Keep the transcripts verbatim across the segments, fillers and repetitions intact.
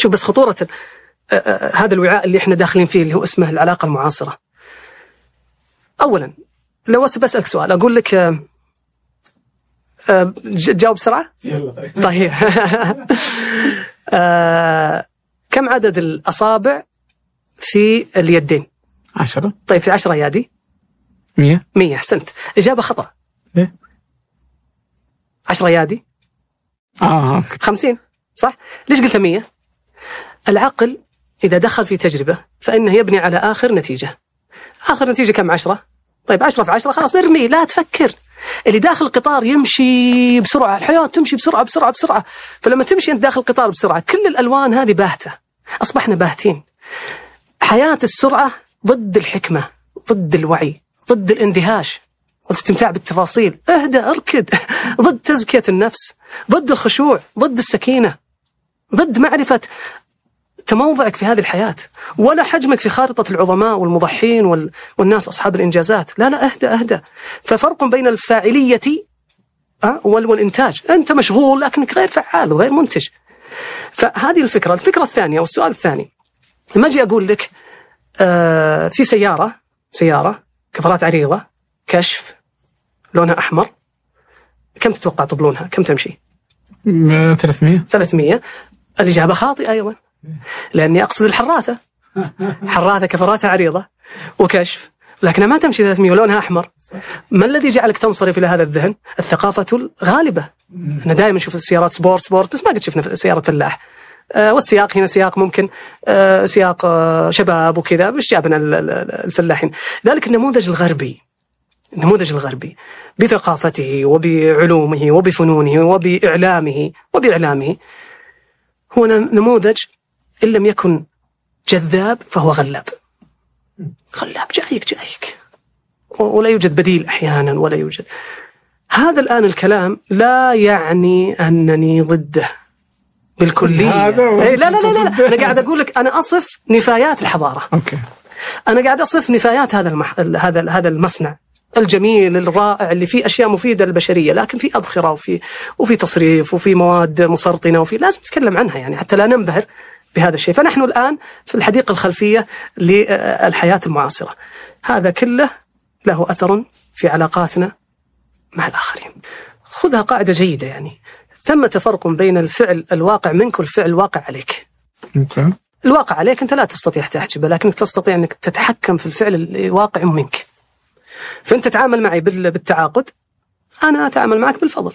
شوف بس خطورة هذا الوعاء اللي احنا داخلين فيه اللي هو اسمه العلاقة المعاصرة. أولا لو بسألك سؤال أقول لك جاوب بسرعة. يلا طيب كم عدد الأصابع في اليدين؟ عشرة. طيب في عشرة أيادي؟ مية. مية. أحسنت. إجابة خطأ. ليه؟ عشرة أيادي آه خمسين صح؟ ليش قلت مية؟ العقل إذا دخل في تجربة فإنه يبني على آخر نتيجة. آخر نتيجة كم؟ عشرة. طيب عشرة في عشرة خلاص ارمي، لا تفكر. اللي داخل القطار يمشي بسرعة، الحياة تمشي بسرعة بسرعة بسرعة، فلما تمشي أنت داخل القطار بسرعة كل الألوان هذه باهتة، أصبحنا باهتين. حياة السرعة ضد الحكمة، ضد الوعي، ضد الاندهاش والاستمتاع بالتفاصيل. اهدى اركد. ضد تزكية النفس، ضد الخشوع، ضد السكينة، ضد معرفة تموضعك في هذه الحياة ولا حجمك في خارطة العظماء والمضحين وال... والناس أصحاب الإنجازات. لا لا اهدى اهدى. ففرق بين الفاعلية وال... والإنتاج. أنت مشغول لكنك غير فعال وغير منتج. فهذه الفكرة. الفكرة الثانية والسؤال الثاني، لما أجي أقول لك آه في سيارة سيارة كفرات عريضة كشف لونها أحمر، كم تتوقع طبلونها؟ كم تمشي؟ ثلاثمية. ثلاثمية. الإجابة خاطئة أيضا، لأني أقصد الحراثة. حراثة كفراتها عريضة وكشف لكنها ما تمشي ثلاثمية ولونها أحمر. ما الذي جعلك تنصرف إلى هذا الذهن؟ الثقافة الغالبة. أنا دائما نشوف السيارات سبورت سبورت بس ما قد شفنا سيارة فلاح. آه والسياق هنا سياق ممكن آه سياق آه شباب وكذا، مش جابنا الفلاحين. ذلك النموذج الغربي، النموذج الغربي بثقافته وبعلومه وبفنونه وبإعلامه وبإعلامه هو نموذج إن لم يكن جذاب فهو غلاب. غلاب جايك جايك ولا يوجد بديل أحيانا ولا يوجد. هذا الآن الكلام لا يعني أنني ضده بالكلية. لا لا لا لا أنا قاعد أقول لك أنا أصف نفايات الحضارة. أوكي. أنا قاعد أصف نفايات هذا المح... هذا هذا المصنع الجميل الرائع اللي فيه أشياء مفيدة للبشرية، لكن في أبخرة وفي وفي تصريف وفي مواد مسرطنة وفي لازم نتكلم عنها يعني حتى لا ننبهر بهذا الشيء. فنحن الآن في الحديقة الخلفية للحياة المعاصرة. هذا كله له أثر في علاقاتنا مع الآخرين. خذها قاعدة جيدة، يعني ثمة فرق بين الفعل الواقع منك والفعل الواقع عليك. okay. الواقع عليك أنت لا تستطيع تحجبه، لكنك تستطيع أنك تتحكم في الفعل الواقع منك. فأنت تتعامل معي بالتعاقد، أنا أتعامل معك بالفضل.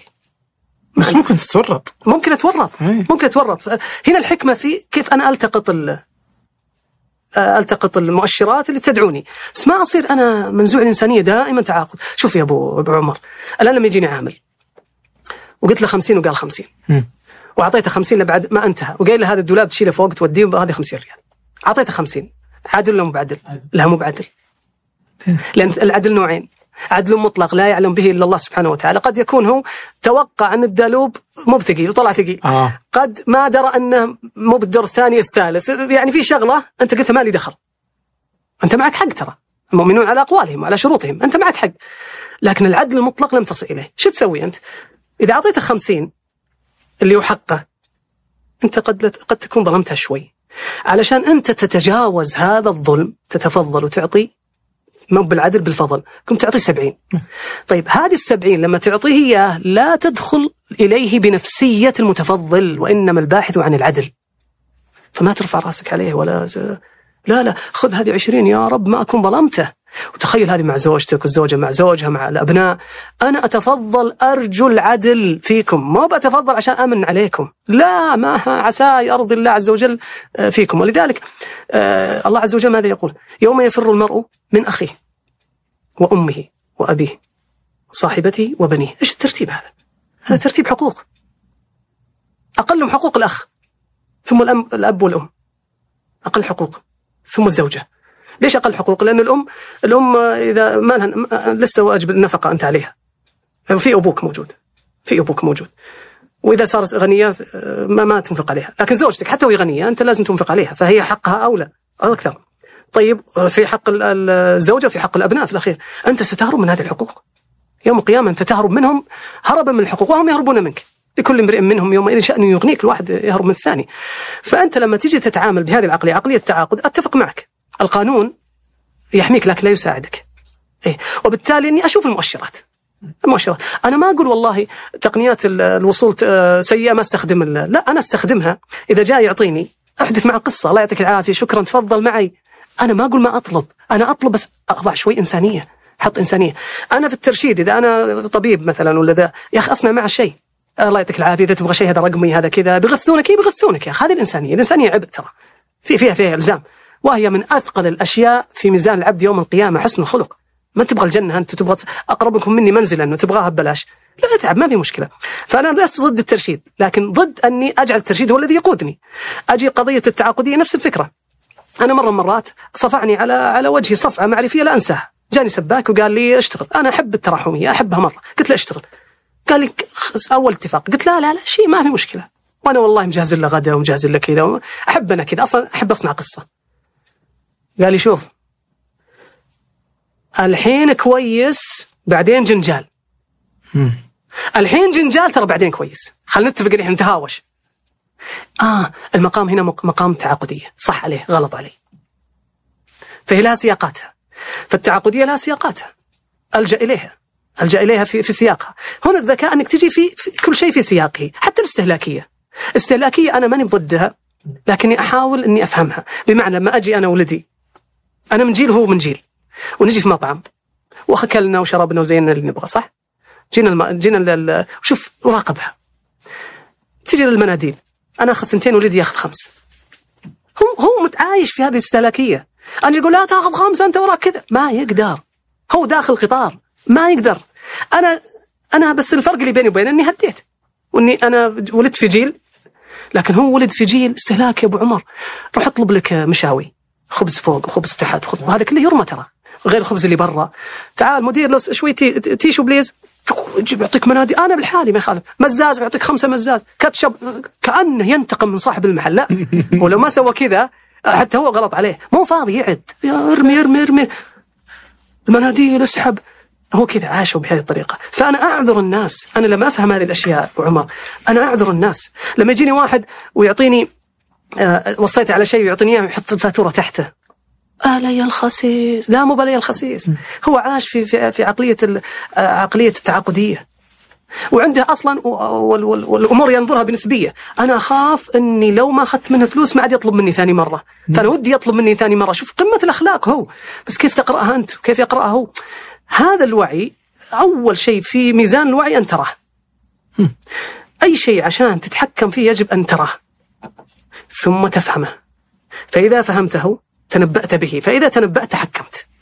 بس ممكن تتورط. ممكن أتورط. ممكن أتورط. هنا الحكمة في كيف أنا ألتقط ال ألتقط المؤشرات اللي تدعوني، بس ما أصير أنا منزوع الإنسانية دائما تعاقد. شوف يا أبو أبو عمر، الآن لما يجيني عامل وقلت له خمسين وقال خمسين وأعطيته خمسين لبعد ما انتهى وقال له هذا الدولاب تشيله فوق توديه بهذه خمسين ريال، أعطيته خمسين، عادل ولا مبعدل؟ لا مو بعدل. لأن العدل نوعين، عدل مطلق لا يعلم به إلا الله سبحانه وتعالى. قد يكون هو توقع أن الدالوب مو بثقيل وطلع ثقيل. آه. قد ما درى أنه مو بالدور الثاني الثالث، يعني في شغلة أنت قلت ما لي دخل، أنت معك حق، ترى المؤمنون على أقوالهم وعلى شروطهم، أنت معك حق. لكن العدل المطلق لم تصل إليه. شو تسوي أنت؟ إذا أعطيته خمسين اللي هو حقه، أنت قد قد تكون ظلمتها شوي، علشان أنت تتجاوز هذا الظلم تتفضل وتعطي مو بالعدل بالفضل، كنت تعطي سبعين. طيب هذه السبعين لما تعطيه إياه لا تدخل إليه بنفسية المتفضل، وإنما الباحث عن العدل. فما ترفع راسك عليه ولا لا لا خذ هذه عشرين يا رب ما أكون ظلمته. وتخيل هذه مع زوجتك والزوجة مع زوجها مع الأبناء، أنا أتفضل أرجو العدل فيكم، ما بأتفضل عشان أمن عليكم، لا ما عسى أرضي الله عز وجل فيكم. ولذلك الله عز وجل ماذا يقول؟ يوم يفر المرء من أخيه وأمه وأبيه وصاحبته وبنيه. إيش الترتيب هذا؟ هذا ترتيب حقوق. أقلهم حقوق الأخ، ثم الأب والأم أقل حقوق، ثم الزوجة. ليش أقل حقوق؟ لأن الأم الأم إذا ما لها لست واجب النفقة أنت عليها، في أبوك موجود، في أبوك موجود، وإذا صارت غنية ما ما تنفق عليها. لكن زوجتك حتى وهي غنية أنت لازم تنفق عليها، فهي حقها أولى أو أكثر. طيب في حق الزوجة في حق الأبناء في الأخير. أنت ستهرب من هذه الحقوق يوم القيامة، أنت تهرب منهم هربا من الحقوق وهم يهربون منك. لكل امرئ منهم يومئذ شأن يغنيك، الواحد يهرب من الثاني. فأنت لما تيجي تتعامل بهذه العقلية، عقلية التعاقد، أتفق معك، القانون يحميك لكن لا يساعدك. إيه؟ وبالتالي أني أشوف المؤشرات. المؤشرات أنا ما أقول والله تقنيات الوصول سيئة ما استخدم، لا أنا استخدمها. إذا جاء يعطيني أحدث مع قصة، الله يعطيك العافية شكرا تفضل معي، أنا ما أقول ما أطلب، أنا أطلب بس أضع شوي إنسانية، حط إنسانية. أنا في الترشيد إذا أنا طبيب مثلا ولا ذا، يا أخي أصنع مع الشيء، الله يعطيك العافية إذا تبغى شيء هذا رقمي هذا كذا، بيغثونك إيه بيغثونك يا أخي، هذه الإنسانية. الإنسانية عبء ترى، في فيها فيها إلزام، وهي من أثقل الأشياء في ميزان العبد يوم القيامة، حسن الخلق. ما تبغى الجنة أنت، تبغى أقربكم مني منزلا وتبغاها ببلاش، لا اتعب ما في مشكلة. فأنا لست ضد الترشيد، لكن ضد أني أجعل الترشيد هو الذي يقودني. أجي قضية التعاقدية نفس الفكرة. أنا مرة مرات صفعني على على وجهي صفعة معرفية لا أنساها، جاني سباك وقال لي اشتغل، أنا أحب التراحمية أحبها مرة، قلت له اشتغل، قال لي أول اتفاق، قلت لا لا لا شيء ما في مشكلة، وأنا والله مجهز له غدا ومجهز له كذا، أحب أنا كذا أصلا أحب أصنع قصة. قال لي شوف الحين كويس بعدين جنجال، الحين جنجال ترى بعدين كويس، خلينا نتفق نحن نتهاوش. آه المقام هنا مقام تعاقدية، صح عليه غلط عليه، فهي لها سياقاتها، فالتعاقدية لها سياقاتها، ألجأ إليها ألجأ إليها في في سياقها. هنا الذكاء أنك تجي في, في كل شيء في سياقه، حتى الاستهلاكية. استهلاكية أنا ماني ضدها، لكني أحاول أني أفهمها. بمعنى لما أجي أنا ولدي، أنا من جيل هو من جيل، ونجي في مطعم وأكلنا وشربنا وزينا اللي نبغى، صح؟ جينا الم... جينا لل... شوف راقبها. تجي للمناديل، أنا أخذ ثنتين ولدي يأخذ خمس، هو هو متعايش في هذه الاستهلاكية. أنا يقول لا تأخذ خمسة أنت وراك كذا، ما يقدر، هو داخل قطار ما يقدر. أنا أنا بس الفرق اللي بيني وبينه إني هديت، وإني أنا ولدت في جيل، لكن هو ولد في جيل استهلاك. يا أبو عمر روح اطلب لك مشاوي، خبز فوق وخبز تحت، وهذا كله يرمى ترى، غير الخبز اللي برا. تعال مدير لو شوي تي تيشو بليز، يجيب يعطيك منادي، أنا بالحالي ما يخالف، مزاز ويعطيك خمسة مزاز، كاتشب، كأنه ينتقم من صاحب المحل. لا ولو ما سوى كذا حتى هو غلط عليه، مو فاضي يعد، ارمي ارمي ارمي المناديل اسحب، هو كذا عاشوا بهذه الطريقة. فأنا أعذر الناس، أنا لما أفهم هذه الأشياء أبو عمر أنا أعذر الناس. لما يجيني واحد ويعطيني آه وصيت على شيء ويعطيني إياه ويحط الفاتورة تحته، آلي الخسيس، لا مو بلي الخسيس، هو عاش في في, في عقلية عقلية التعاقدية، وعنده أصلا والأمور ينظرها بنسبية. أنا أخاف أني لو ما أخذت منه فلوس ما عاد يطلب مني ثاني مرة، فأنا ودي يطلب مني ثاني مرة. شوف قمة الأخلاق هو، بس كيف تقرأها أنت وكيف يقرأها هو. هذا الوعي أول شيء في ميزان الوعي أن تراه. أي شيء عشان تتحكم فيه يجب أن تراه ثم تفهمه، فإذا فهمته تنبأت به، فإذا تنبأت تحكمت.